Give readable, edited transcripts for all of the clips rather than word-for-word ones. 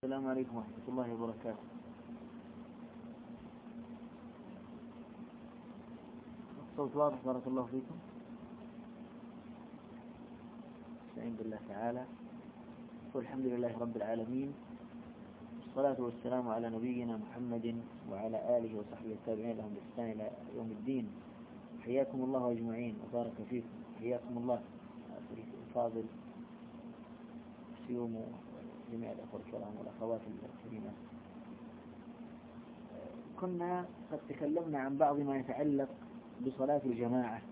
السلام عليكم ورحمة الله وبركاته. الصوت واضح بارك الله فيكم. استعين بالله تعالى والحمد لله رب العالمين، والصلاة والسلام على نبينا محمد وعلى آله وصحبه التابعين لهم بإحسان إلى يوم الدين. حياكم الله أجمعين وبارك فيكم. حياكم الله أخي الفاضل سيوم جميع الأخوة الكرام والأخوات الكريمات. كنا قد تكلمنا عن بعض ما يتعلق بصلاة الجماعة.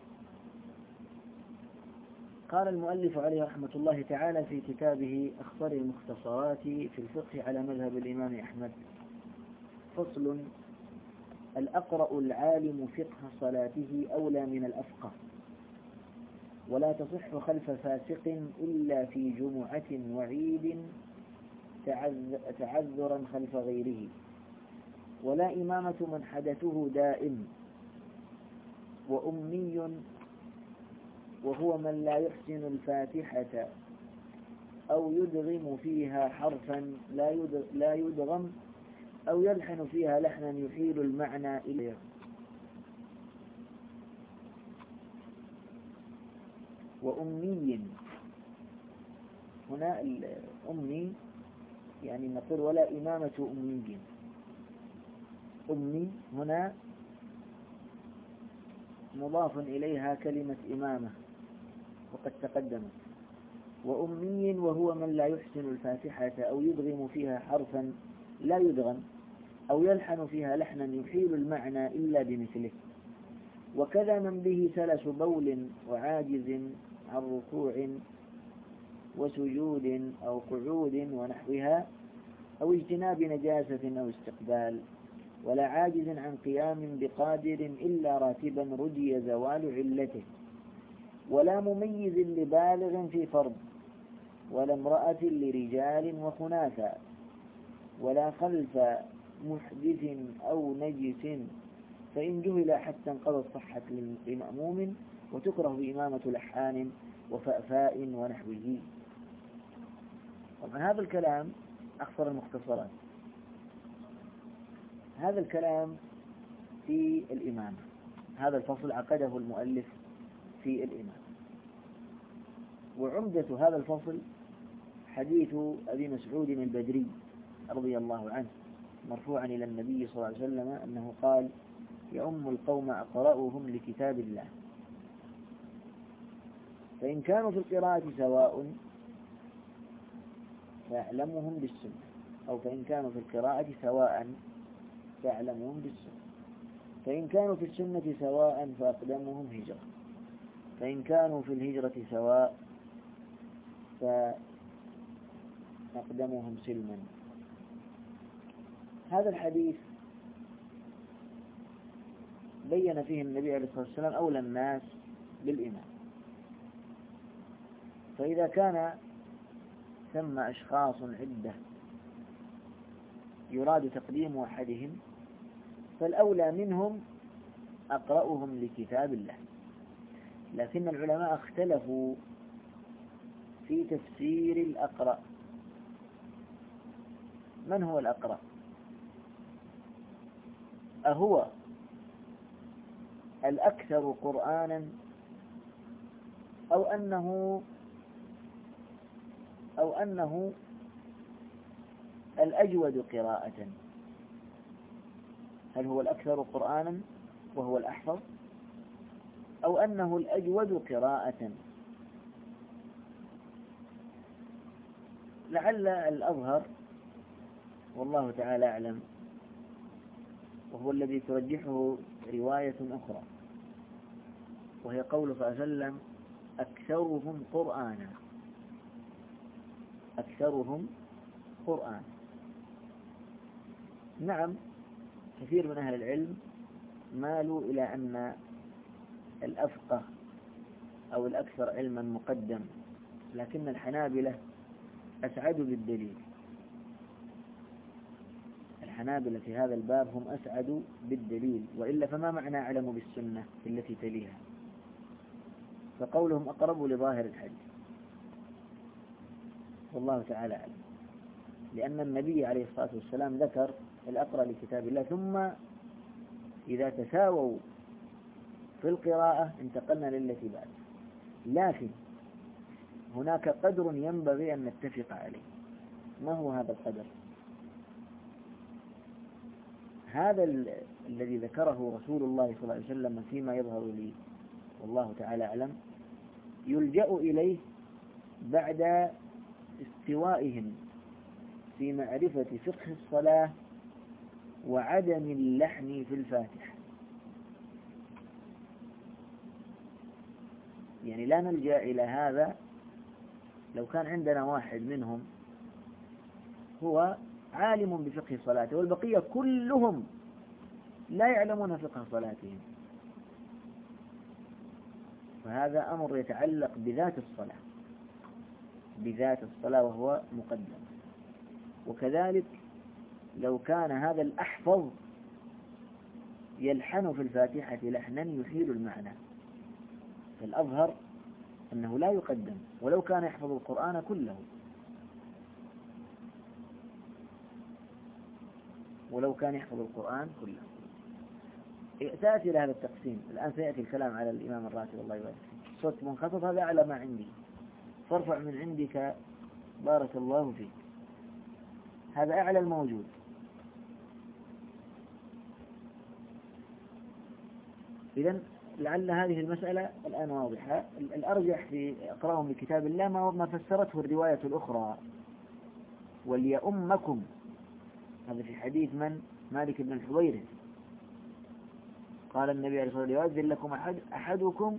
قال المؤلف عليه رحمة الله تعالى في كتابه أخطر المختصرات في الفقه على مذهب الإمام أحمد: فصل: الأقرأ العالم فقه صلاته أولى من الأفقه، ولا تصح خلف فاسق إلا في جمعة وعيد تعذرا خلف غيره، ولا إمامة من حدثه دائم، وأمي وهو من لا يحسن الفاتحة أو يدغم فيها حرفا لا يدغم أو يلحن فيها لحنا يحيل المعنى إليه. وأمي هنا الأمي يعني نقول ولا إمامة أمي. أمي هنا مضاف إليها كلمة إمامة وقد تقدمت. وأمي وهو من لا يحسن الفاتحة أو يدغم فيها حرفا لا يدغم أو يلحن فيها لحنا يحيل المعنى إلا بمثله. وكذا من به سلس بول وعاجز عن ركوع وسجود أو قعود ونحوها، أو اجتناب نجاسة أو استقبال، ولا عاجز عن قيام بقادر إلا راتبا رجي زوال علته، ولا مميز لبالغ في فرض، ولا امرأة لرجال وخناثا، ولا خلف محدث أو نجس، فإن جهل حتى انقضت صحة لمأموم، وتكره بإمامة لحان وفأفاء ونحوه. طبعا هذا الكلام أخصر المختصرات. هذا الكلام في الإمامة، هذا الفصل عقده المؤلف في الإمامة. وعمدة هذا الفصل حديث أبي مسعود البدري رضي الله عنه مرفوعا إلى النبي صلى الله عليه وسلم أنه قال: يؤم القوم أقرأهم لكتاب الله، فإن كانوا في القراءة سواء فأعلمهم بالسنة، أو فإن كانوا في القراءة سواء فأعلمهم بالسنة، فإن كانوا في السنة سواء فأقدمهم هجرة، فإن كانوا في الهجرة سواء فأقدمهم سلما. هذا الحديث بين فيه النبي عليه الصلاة والسلام أولى الناس بالإمام. فإذا كان ثم أشخاص عدة يراد تقديم أحدهم، فالأولى منهم أقرأهم لكتاب الله. لكن العلماء اختلفوا في تفسير الأقرأ. من هو الأقرأ؟ أهو الأكثر قرآنا، أو أنه الأجود قراءة؟ هل هو الأكثر قرآنا وهو الأحفظ، أو أنه الأجود قراءة؟ لعل الأظهر والله تعالى أعلم، وهو الذي ترجحه رواية أخرى، وهي قوله صلى الله عليه وسلم: أكثرهم قرآنا. أكثرهم قرآن. نعم، كثير من أهل العلم مالوا إلى أن الأفقه أو الأكثر علما مقدم، لكن الحنابلة أسعدوا بالدليل. الحنابلة في هذا الباب هم أسعدوا بالدليل، وإلا فما معنى أعلم بالسنة التي تليها؟ فقولهم أقرب لظاهر الحديث، والله تعالى أعلم. لأن النبي عليه الصلاة والسلام ذكر الأقرأ لكتاب الله، ثم إذا تساووا في القراءة انتقلنا للتي بعد. لكن هناك قدر ينبغي أن نتفق عليه. ما هو هذا القدر؟ هذا الذي ذكره رسول الله صلى الله عليه وسلم فيما يظهر لي والله تعالى أعلم، يلجأ إليه بعد استوائهم في معرفة فقه الصلاة وعدم اللحن في الفاتحة. يعني لا نلجأ إلى هذا لو كان عندنا واحد منهم هو عالم بفقه صلاته والبقية كلهم لا يعلمون فقه صلاتهم، فهذا أمر يتعلق بذات الصلاة، بذات الصلاة وهو مقدم. وكذلك لو كان هذا الأحفظ يلحن في الفاتحة لحنا يحيل المعنى، فالأظهر أنه لا يقدم ولو كان يحفظ القرآن كله، ولو كان يحفظ القرآن كله. سأتي إلى هذا التقسيم الآن، سيأتي الكلام على الإمام الراتب الله يبارك فيه. صوت منخفض هذا أعلى ما عندي، فارفع من عندك بارك الله فيك، هذا أعلى الموجود. إذن لعل هذه المسألة الآن واضحة. الأرجح في أقرأهم لكتاب الله ما فسرته الرواية الأخرى، وليؤمكم، هذا في حديث من؟ مالك بن الحويرث. قال النبي عليه الصلاة والسلام: يؤذن لكم أحدكم،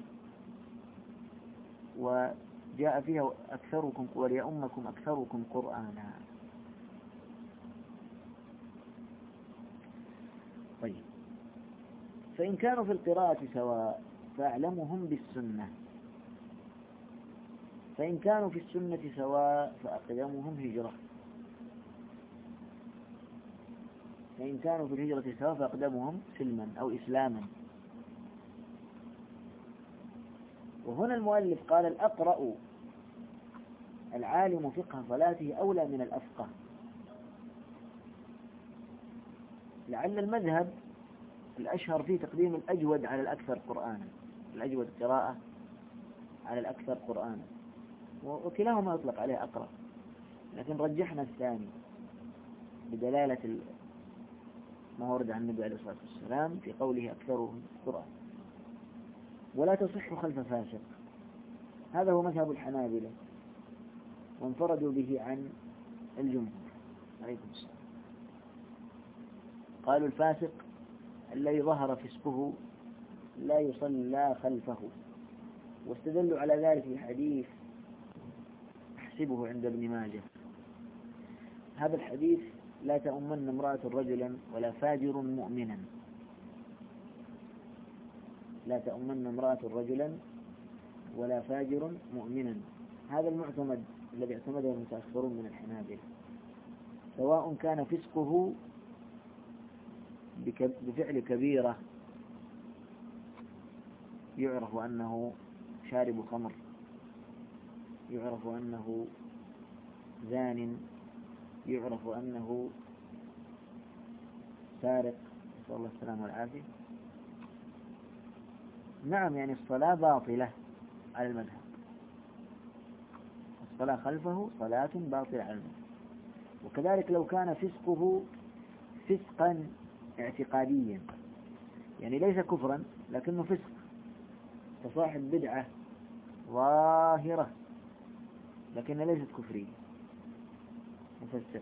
وجاء فيها أكثركم وليؤمكم أكثركم قرآنا. طيب، فإن كانوا في القراءة سواء فأعلمهم بالسنة، فإن كانوا في السنة سواء فأقدمهم هجرة، فإن كانوا في الهجرة سواء فأقدمهم سلما أو إسلاما. وهنا المؤلف قال: الأقرأ العالم فقه صلاته أولى من الأفقه. لعل المذهب الأشهر فيه تقديم الأجود على الأكثر قرآنا، الأجود قراءة على الأكثر قرآنا، وكلاهما يطلق عليه أقرأ، لكن رجحنا الثاني بدلالة ما ورد عن النبي عليه الصلاة والسلام في قوله أكثرهم قرآن. ولا تصح خلف فاسق، هذا هو مذهب الحنابلة، وانفردوا به عن الجمهور. عليكم السلام. قالوا: الفاسق الذي ظهر فسقه لا يصلى خلفه، واستدلوا على ذلك في حديث أحسبه عند ابن ماجه. هذا الحديث: لا تؤمن امرأة رجلا ولا فاجر مؤمنا، لا تؤمن امرأة رجلا ولا فاجر مؤمنا. هذا المعتمد الذي اعتمده المتأخرون من الحنابلة، سواء كان فسقه بفعل كبيرة يعرف أنه شارب خمر، يعرف أنه زان، يعرف أنه سارق، نسأل الله السلامة والعافية. نعم، يعني الصلاة باطلة على المذهب، الصلاة خلفه صلاة باطلة على المذهب. وكذلك لو كان فسقه فسقا اعتقاديا، يعني ليس كفرا لكنه فسق، كصاحب بدعة ظاهرة لكن ليست كفرية، مفسق.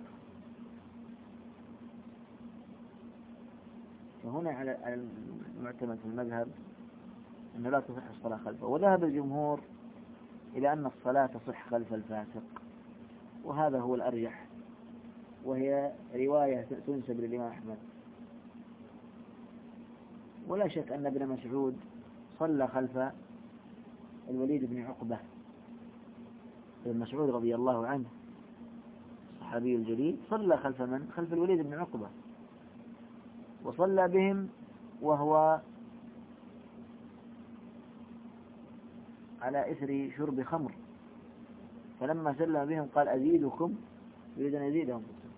فهنا على المعتمد في المذهب أنه لا تصح الصلاة خلفه. وذهب الجمهور إلى أن الصلاة تصح خلف الفاسق، وهذا هو الأرجح، وهي رواية تنسب للإمام أحمد. ولا شك أن ابن مسعود صلى خلف الوليد بن عقبة. ابن مسعود رضي الله عنه الصحابي الجليل صلى خلف من؟ خلف الوليد بن عقبة، وصلى بهم وهو على إثر شرب خمر، فلما سلم بهم قال: أزيدكم، يريد أن يزيدهم.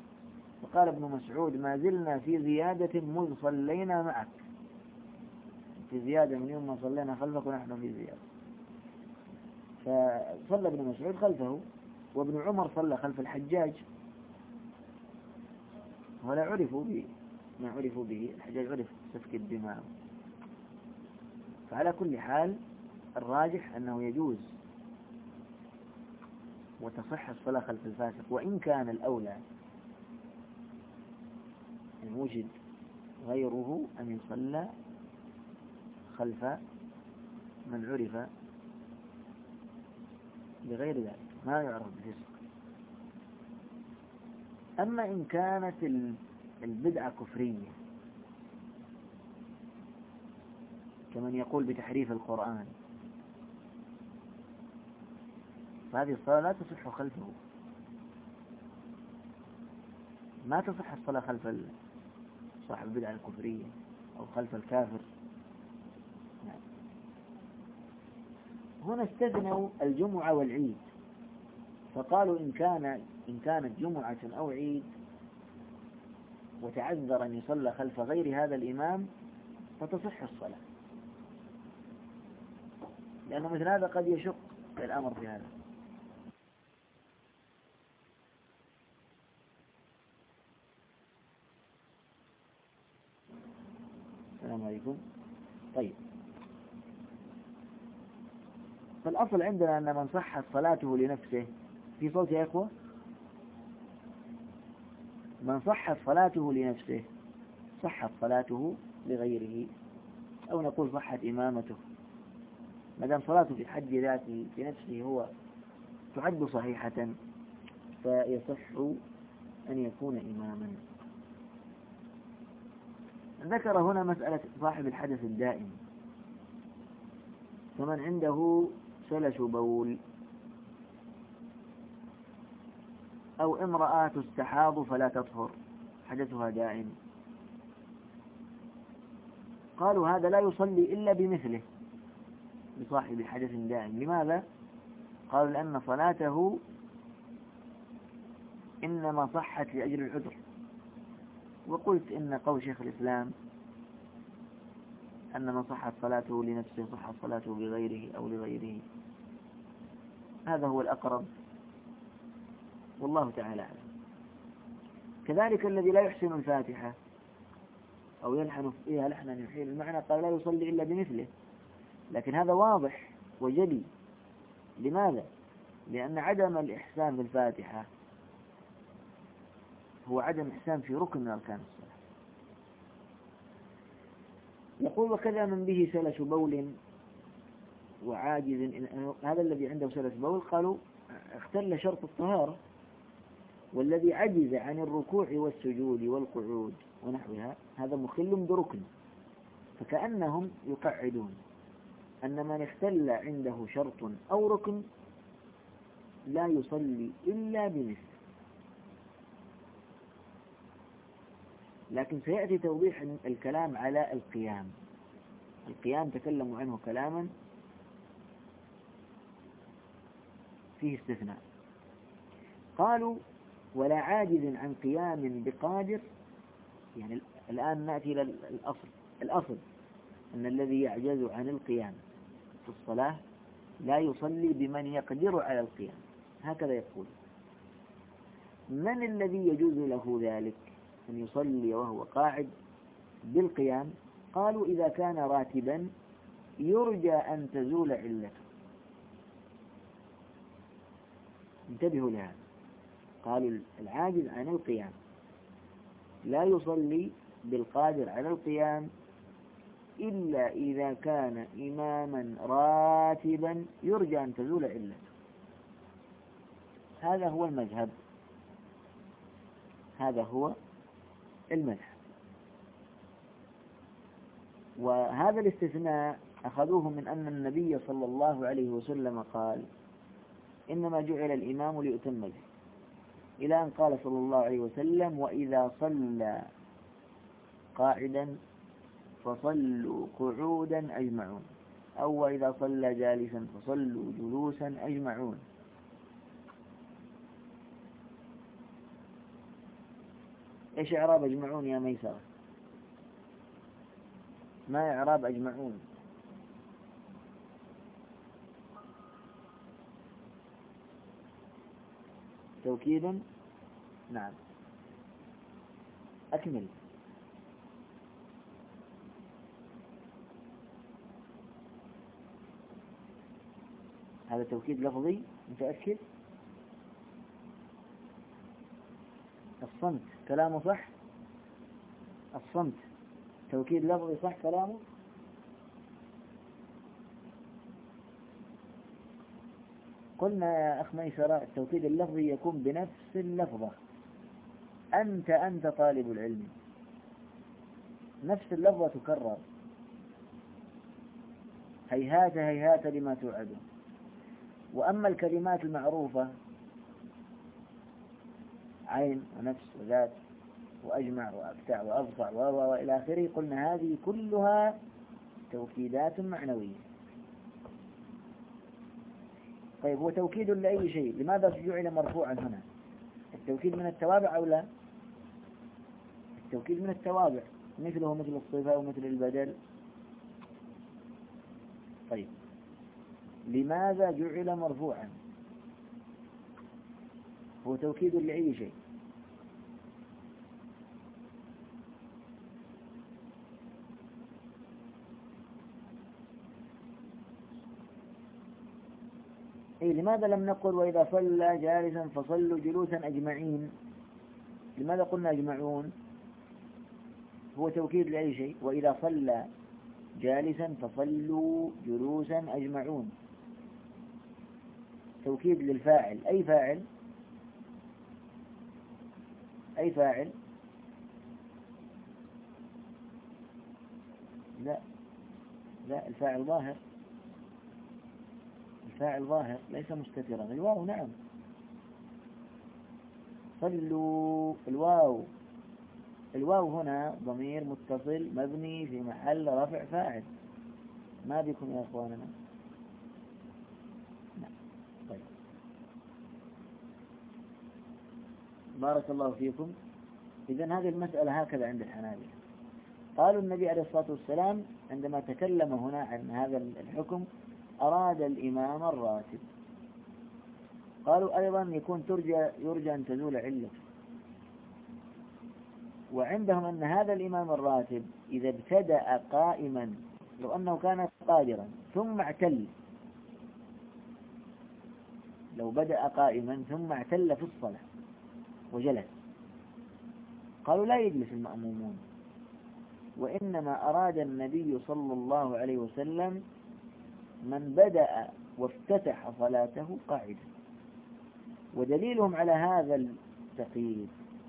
فقال ابن مسعود: ما زلنا في زيادة مذ صلينا معك، في زيادة من يوم ما صلينا خلفك ونحن في زيادة. فصلى ابن مسعود خلفه، وابن عمر صلى خلف الحجاج، ولا عرفوا به ما عرفوا به. الحجاج عرف سفك الدماء. فعلى كل حال الراجح أنه يجوز وتصح الصلاة خلف الفاسق، وإن كان الأولى إن وجد غيره أن يصلى خلف من عرف بغير ذلك ما يعرف بالفسق. أما إن كانت البدعة كفرية كمن يقول بتحريف القرآن، فهذه الصلاة لا تصح خلفه، ما تصح الصلاة خلف صاحب البدعة الكفرية أو خلف الكافر. هنا استثنوا الجمعة والعيد، فقالوا إن كانت جمعة أو عيد وتعذر أن يصلى خلف غير هذا الإمام فتصح الصلاة، لأنه مثل هذا قد يشق الأمر في هذا. السلام عليكم. طيب، فالأصل عندنا أن من صحت صلاته لنفسه، في صوت يا إخوة، من صحت صلاته لنفسه صحت صلاته لغيره، أو نقول صحت إمامته، ما دام صلاته في حد ذاته في نفسه هو تعد صحيحة فيصح أن يكون إماما. ذكر هنا مسألة صاحب الحدث الدائم، فمن عنده سلس بول أو امرأة تستحاض فلا تطهر حدثها دائم، قالوا هذا لا يصلي إلا بمثله لصاحب حدث دائم. لماذا؟ قالوا لأن صلاته إنما صحت لأجل العذر. وقلت إن قول شيخ الإسلام أن من صحت صلاته لنفسه صحت صلاته بغيره أو لغيره، هذا هو الأقرب والله تعالى أعلم. كذلك الذي لا يحسن الفاتحة أو يلحن فيها لحنا يحيل المعنى قال لا يصلي إلا بمثله، لكن هذا واضح وجلي. لماذا؟ لأن عدم الإحسان بالفاتحة هو عدم إحسان في ركن من أركان الصلاة. يقول: وكذا من به سلس بول وعاجز، هذا الذي عنده سلس بول قالوا اختل شرط الطهارة، والذي عجز عن الركوع والسجود والقعود ونحوها هذا مخل بركن، فكأنهم يقعدون أن من اختل عنده شرط أو ركن لا يصلي إلا بمثله. لكن سيأتي توضيح الكلام على القيام. القيام تكلموا عنه كلاما فيه استثناء. قالوا: ولا عاجز عن قيام بقادر. يعني الآن نأتي إلى الأصل أن الذي يعجز عن القيام في الصلاة لا يصلي بمن يقدر على القيام، هكذا يقول. من الذي يجوز له ذلك أن يصلي وهو قاعد بالقيام؟ قالوا: إذا كان راتبا يرجى أن تزول علته. انتبهوا لهذا. قالوا العاجز عن القيام لا يصلي بالقادر على القيام إلا إذا كان إماما راتبا يرجى أن تزول علته. هذا هو المذهب، هذا هو المذهب. وهذا الاستثناء أخذوه من أن النبي صلى الله عليه وسلم قال: إنما جعل الإمام ليؤتم به، إلى أن قال صلى الله عليه وسلم: وإذا صلى قاعدا فصلوا قعودا أجمعون، أو وإذا صلى جالسا فصلوا جلوسا أجمعون. إيش إعراب أجمعون يا ميسرة؟ ما إعراب أجمعون؟ توكيد. نعم، أكمل. هذا توكيد لفظي، متأكد؟ الصمت كلامه صح؟ الصمت توكيد لفظي صح كلامه؟ قلنا يا أخ ميسرة التوكيد اللفظي يكون بنفس اللفظة. أنت طالب العلم، نفس اللفظة تكرر. هيهات هيهات لما توعدون. وأما الكلمات المعروفة عين ونفس وذات وأجمع وأبتع وأبصع وإلى آخره، قلنا هذه كلها توكيدات معنوية. طيب، هو توكيد لأي شيء، لماذا جعل مرفوعا هنا؟ التوكيد من التوابع أو لا؟ التوكيد من التوابع، مثله مثل الصفة ومثل البدل. طيب، لماذا جعل مرفوعا؟ هو توكيد لأي شيء. لماذا لم نقل وإذا صلى جالسا فصلوا جلوسا أجمعين؟ لماذا قلنا أجمعون؟ هو توكيد لأي شيء. وإذا صلى جالسا فصلوا جلوسا أجمعون، توكيد للفاعل. أي فاعل؟ أي فاعل؟ لا، الفاعل ظاهر. الفاعل ظاهر ليس مستترا. الواو نعم، صلوا. الواو هنا ضمير متصل مبني في محل رفع فاعل. ما بكم يا أخواننا؟ نعم. طيب، بارك الله فيكم. إذن هذه المسألة هكذا عند الحنابلة. قالوا النبي عليه الصلاة والسلام عندما تكلم هنا عن هذا الحكم أراد الإمام الراتب. قالوا أيضا يكون يرجى أن تزول علته. وعندهم أن هذا الإمام الراتب إذا ابتدأ قائما، لو أنه كان قادرا ثم اعتل، لو بدأ قائما ثم اعتل في الصلاة وجلس، قالوا لا يجلس المأمومون، وإنما أراد النبي صلى الله عليه وسلم من بدأ وافتتح صلاته قاعدا. ودليلهم على هذا التقييد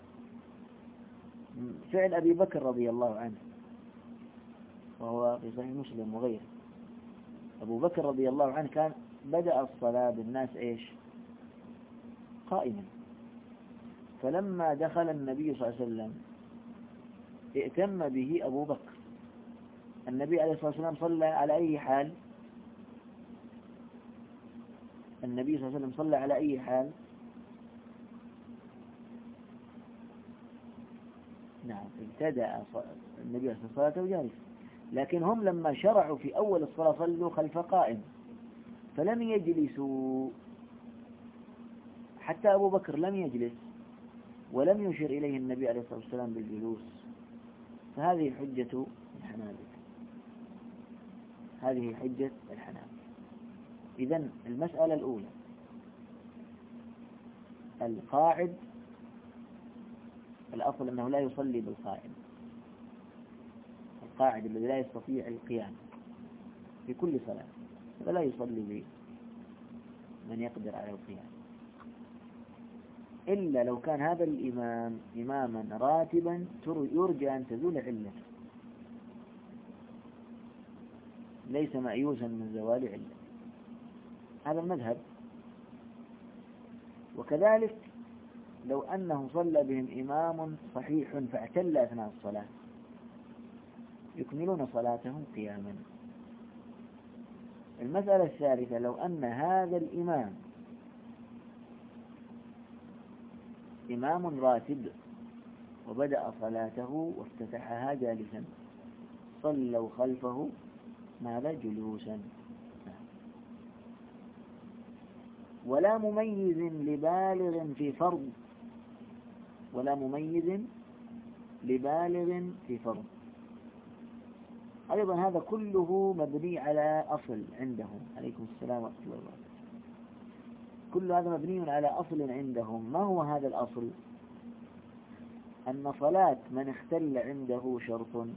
فعل أبي بكر رضي الله عنه، وهو في صحيح مسلم وغيره. أبو بكر رضي الله عنه كان بدأ الصلاة بالناس إيش؟ قائما. فلما دخل النبي صلى الله عليه وسلم ائتم به أبو بكر. النبي عليه الصلاة والسلام صلى على أي حال؟ النبي صلى الله عليه وسلم صلى على أي حال؟ نعم، ابتدأ النبي عليه الصلاة والسلام جالس، لكن هم لما شرعوا في أول الصلاة صلوا خلف قائم، فلم يجلسوا. حتى أبو بكر لم يجلس ولم يشر إليه النبي عليه الصلاة والسلام بالجلوس. فهذه حجة الحنابلة. هذه حجة الحنابلة. إذن المسألة الأولى، القاعد الأصل أنه لا يصلي بالقائم. القاعد الذي لا يستطيع القيام في كل صلاة فلا يصلي بمن يقدر على القيام، إلا لو كان هذا الإمام إماما راتبا يرجى أن تزول علته، ليس مأيوسا من زوال علته. هذا المذهب. وكذلك لو أنه صلى بهم إمام صحيح فاعتل أثناء الصلاة يكملون صلاتهم قياما. المسألة الثالثة، لو أن هذا الإمام إمام راتب وبدأ صلاته وافتتحها جالسا صلوا خلفه ماذا جلوسا. ولا مميز لبالغ في فرض، ولا مميز لبالغ في فرض. أيضا هذا كله مبني على أصل عندهم. عليكم السلام ورحمة الله وبركاته. كل هذا مبني على أصل عندهم. ما هو هذا الأصل؟ أن صلاة من اختل عنده شرط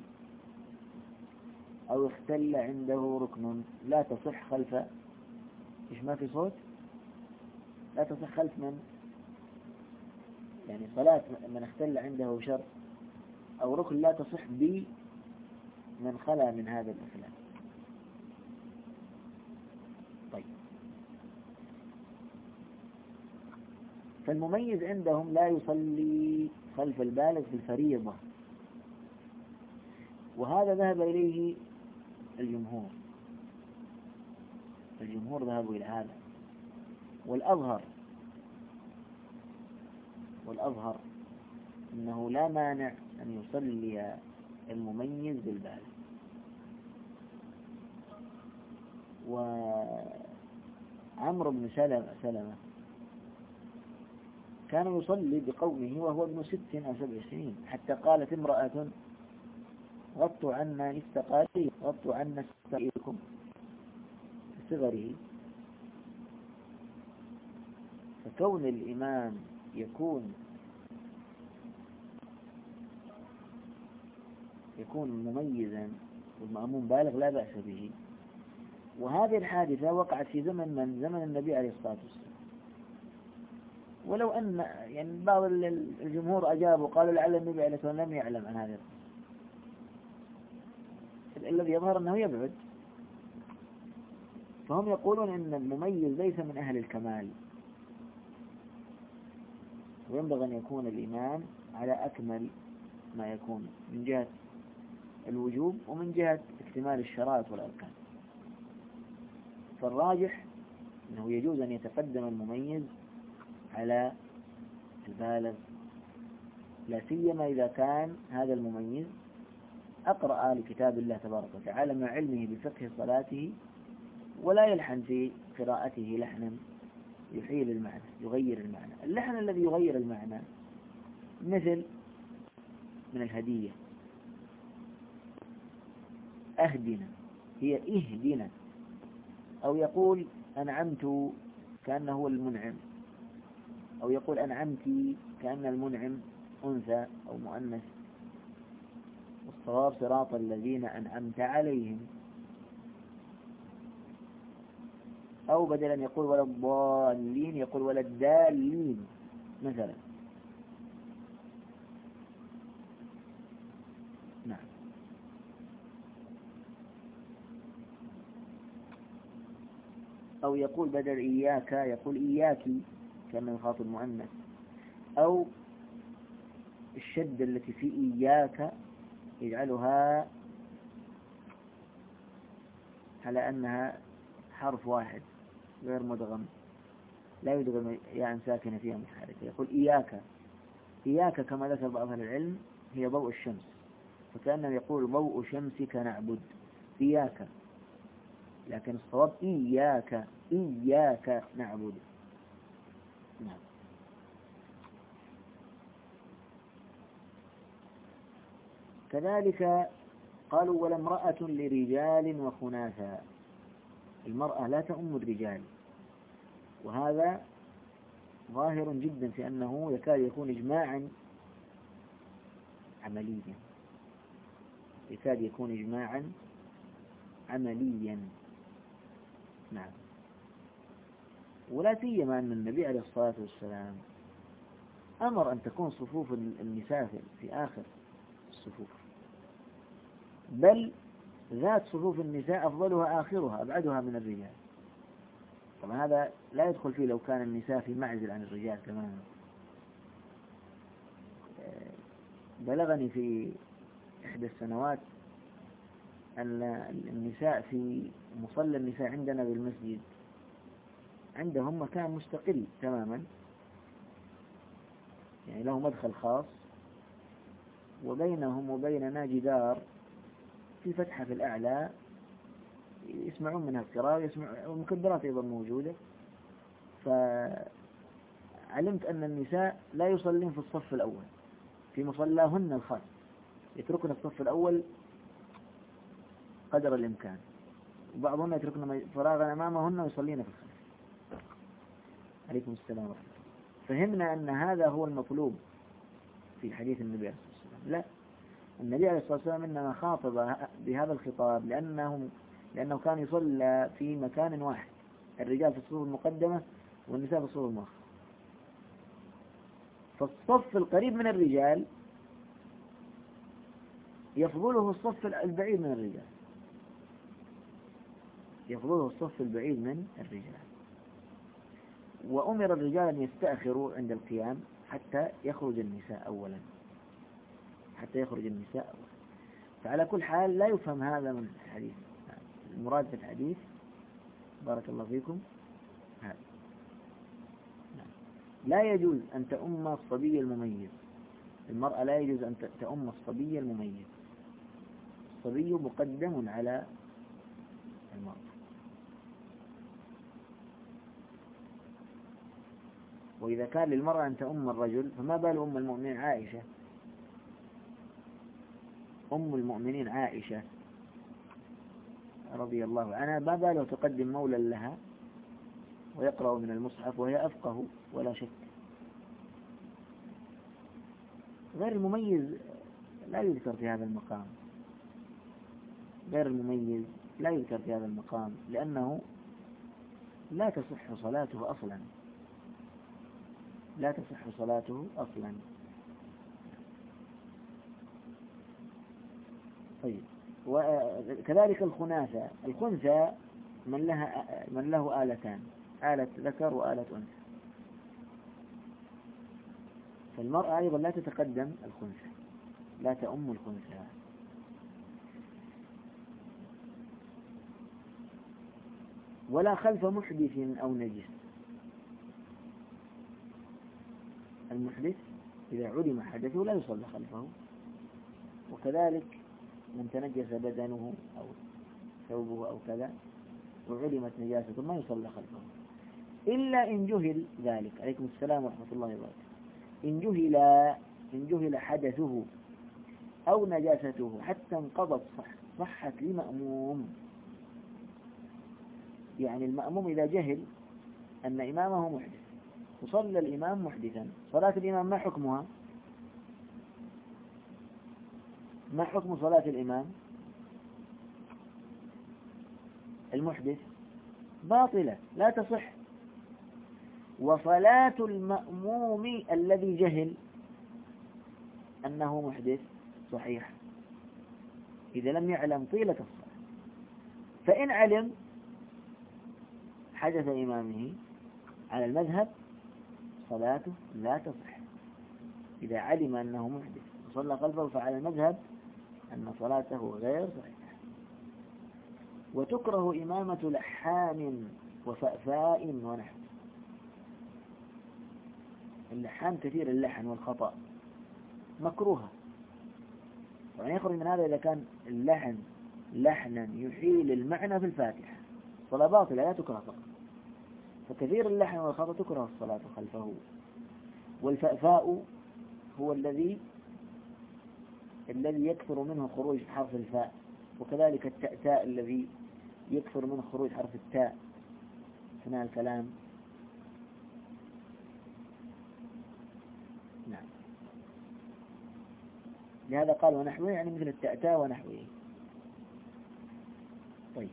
أو اختل عنده ركن لا تصح خلف إيش؟ ما في صوت؟ لا تصح خلف من؟ يعني صلاة من اختل عنده شرط أو ركن لا تصح من خلا من هذا الإخلال. طيب، فالمميز عندهم لا يصلي خلف البالغ في الفريضة، وهذا ذهب إليه الجمهور. الجمهور ذهبوا إلى هذا. والأظهر أنه لا مانع أن يصلي المميز بالبالغ. وعمرو بن سلمة كان يصلي بقومه وهو ابن 6 أو 7 سنين، حتى قالت امرأة غطوا عنا استقالي، غطوا عنا استقاليكم في صغره. فكون الإمام يكون مميزا والمأموم بالغ لا بأس به. وهذه الحادثة وقعت في زمن النبي عليه الصلاة والسلام. ولو أن يعني بعض الجمهور أجابوا قالوا لعل النبي عليه الصلاة والسلام لم يعلم عن هذا. الذي يظهر أنه يبعد. فهم يقولون أن المميز ليس من أهل الكمال، وينبغي أن يكون الإمام على أكمل ما يكون من جهة الوجوب ومن جهة اكتمال الشرائط والأركان. فالراجح أنه يجوز أن يتقدم المميز على البالغ، لا سيما إذا كان هذا المميز أقرأ لكتاب الله تبارك وتعالى مع علمه بفقه صلاته، ولا يلحن في قراءته لحنا يحيل المعنى يغير المعنى. اللحن الذي يغير المعنى مثل من الهدية، أهدنا هي إهدنا، أو يقول أنعمت كأنه هو المنعم، أو يقول أنعمتي كأن المنعم أنثى أو مؤنث. والصواب صراط الذين أنعمت عليهم. أو بدلا يقول ولا الضالين يقول ولا الدالين مثلا. نعم. أو يقول بدل إياك يقول إياكي كأنه يخاطب المؤنث. أو الشدة التي في إياك يجعلها على أنها حرف واحد غير مدغم، لا يدغم يعني ساكنة فيها متحركة. يقول إياك كما ذكر بعض أهل العلم هي ضوء الشمس، فكأنه يقول ضوء شمسك نعبد إياك، لكن الصواب إياك نعبد. نعم. كذلك قالوا ولا امرأة لرجال وخناثا. المرأة لا تؤم الرجال، وهذا ظاهر جدا في أنه يكاد يكون إجماعا عمليا، يكاد يكون إجماعا عمليا. نعم. ولا سيما أن النبي عليه الصلاة والسلام أمر أن تكون صفوف النساء في آخر الصفوف، بل ذات صفوف النساء أفضلها آخرها أبعدها من الرجال. طبعا هذا لا يدخل فيه لو كان النساء في معزل عن الرجال تماما. بلغني في إحدى السنوات أن النساء في مصلى النساء عندنا بالمسجد عندهم مكان مستقل تماما، يعني له مدخل خاص وبينهم وبيننا جدار في فتحة في الأعلى يسمعون منها القراءة، والمكبرات أيضا موجودة. فعلمت أن النساء لا يصلين في الصف الأول في مصلاهن الخاص، يتركن الصف الأول قدر الإمكان، وبعضهن يتركن فراغا أمامهن ويصلين في الخلف. عليكم السلام ورحمة الله. فهمنا أن هذا هو المطلوب في حديث النبي عليه الصلاة والسلام. لا، النبي عليه الصلاة والسلام إنما خاطب بهذا الخطاب لأنه كان يصلى في مكان واحد، الرجال في الصفوف المقدمة والنساء في الصفوف المؤخرة. فالصف القريب من الرجال يفضله الصف البعيد من الرجال، يفضله الصف البعيد من الرجال. وأمر الرجال أن يستأخروا عند القيام حتى يخرج النساء أولا، فعلى كل حال لا يفهم هذا من الحديث. المراد في الحديث بارك الله فيكم هذا. لا يجوز أن تؤم الصبي المميز، المرأة لا يجوز أن تؤم الصبي المميز، الصبي مقدم على المرأة. وإذا كان للمرأة أن تؤم الرجل فما بال أم المؤمنين عائشة؟ أم المؤمنين عائشة رضي الله عنها ما باله تقدم مولا لها ويقرأ من المصحف وهي أفقه ولا شك. غير المميز لا يذكر في هذا المقام، غير المميز لا يذكر في هذا المقام لأنه لا تصح صلاته أصلا، لا تصح صلاته أصلا. طيب، وكذلك الخنثى من له آلتان، آلة ذكر وآلة أنثى، فالمرأة أيضا لا تتقدم الخنثى، لا تؤم الخنثى. ولا خلف محدث أو نجس، المحدث إذا علم حدثه لا يصلى خلفه، وكذلك من تنجس بدنه أو ثوبه أو كذا وعلمت نجاسته ما يصلى خلفه، إلا إن جهل ذلك. عليكم السلام ورحمة الله وبركاته. إن جهل حدثه أو نجاسته حتى انقضت صحت لمأموم، يعني المأموم إذا جهل أن إمامه محدث وصلى الإمام محدثا، صلاة الإمام ما حكمها؟ ما حكم صلاة الإمام المحدث؟ باطلة لا تصح. وصلاة المأموم الذي جهل أنه محدث صحيح إذا لم يعلم طيلة الصلاة. فإن علم حدث إمامه على المذهب صلاته لا تصح. إذا علم أنه محدث وصلى خلفه فعلى المذهب أن صلاته غير صحيحة. وتكره إمامة لحان وفأفاء ونحو، اللحان كثير اللحن والخطأ مكروهة، يعني يخرج من هذا إذا كان اللحن لحنا يحيل المعنى في الفاتحة صلاة باطلة لا تكره فقط، فكثير اللحن والخطأ تكره الصلاة خلفه. والفأفاء هو الذي يكثر منه خروج حرف الفاء، وكذلك التأتاء الذي يكثر منه خروج حرف التاء أثناء الكلام. نعم، لهذا قال ونحوه، يعني مثل التأتاء ونحوه. طيب،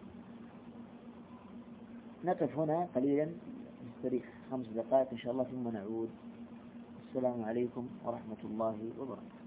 نقف هنا قليلا نستريح 5 دقائق إن شاء الله ثم نعود. السلام عليكم ورحمة الله وبركاته.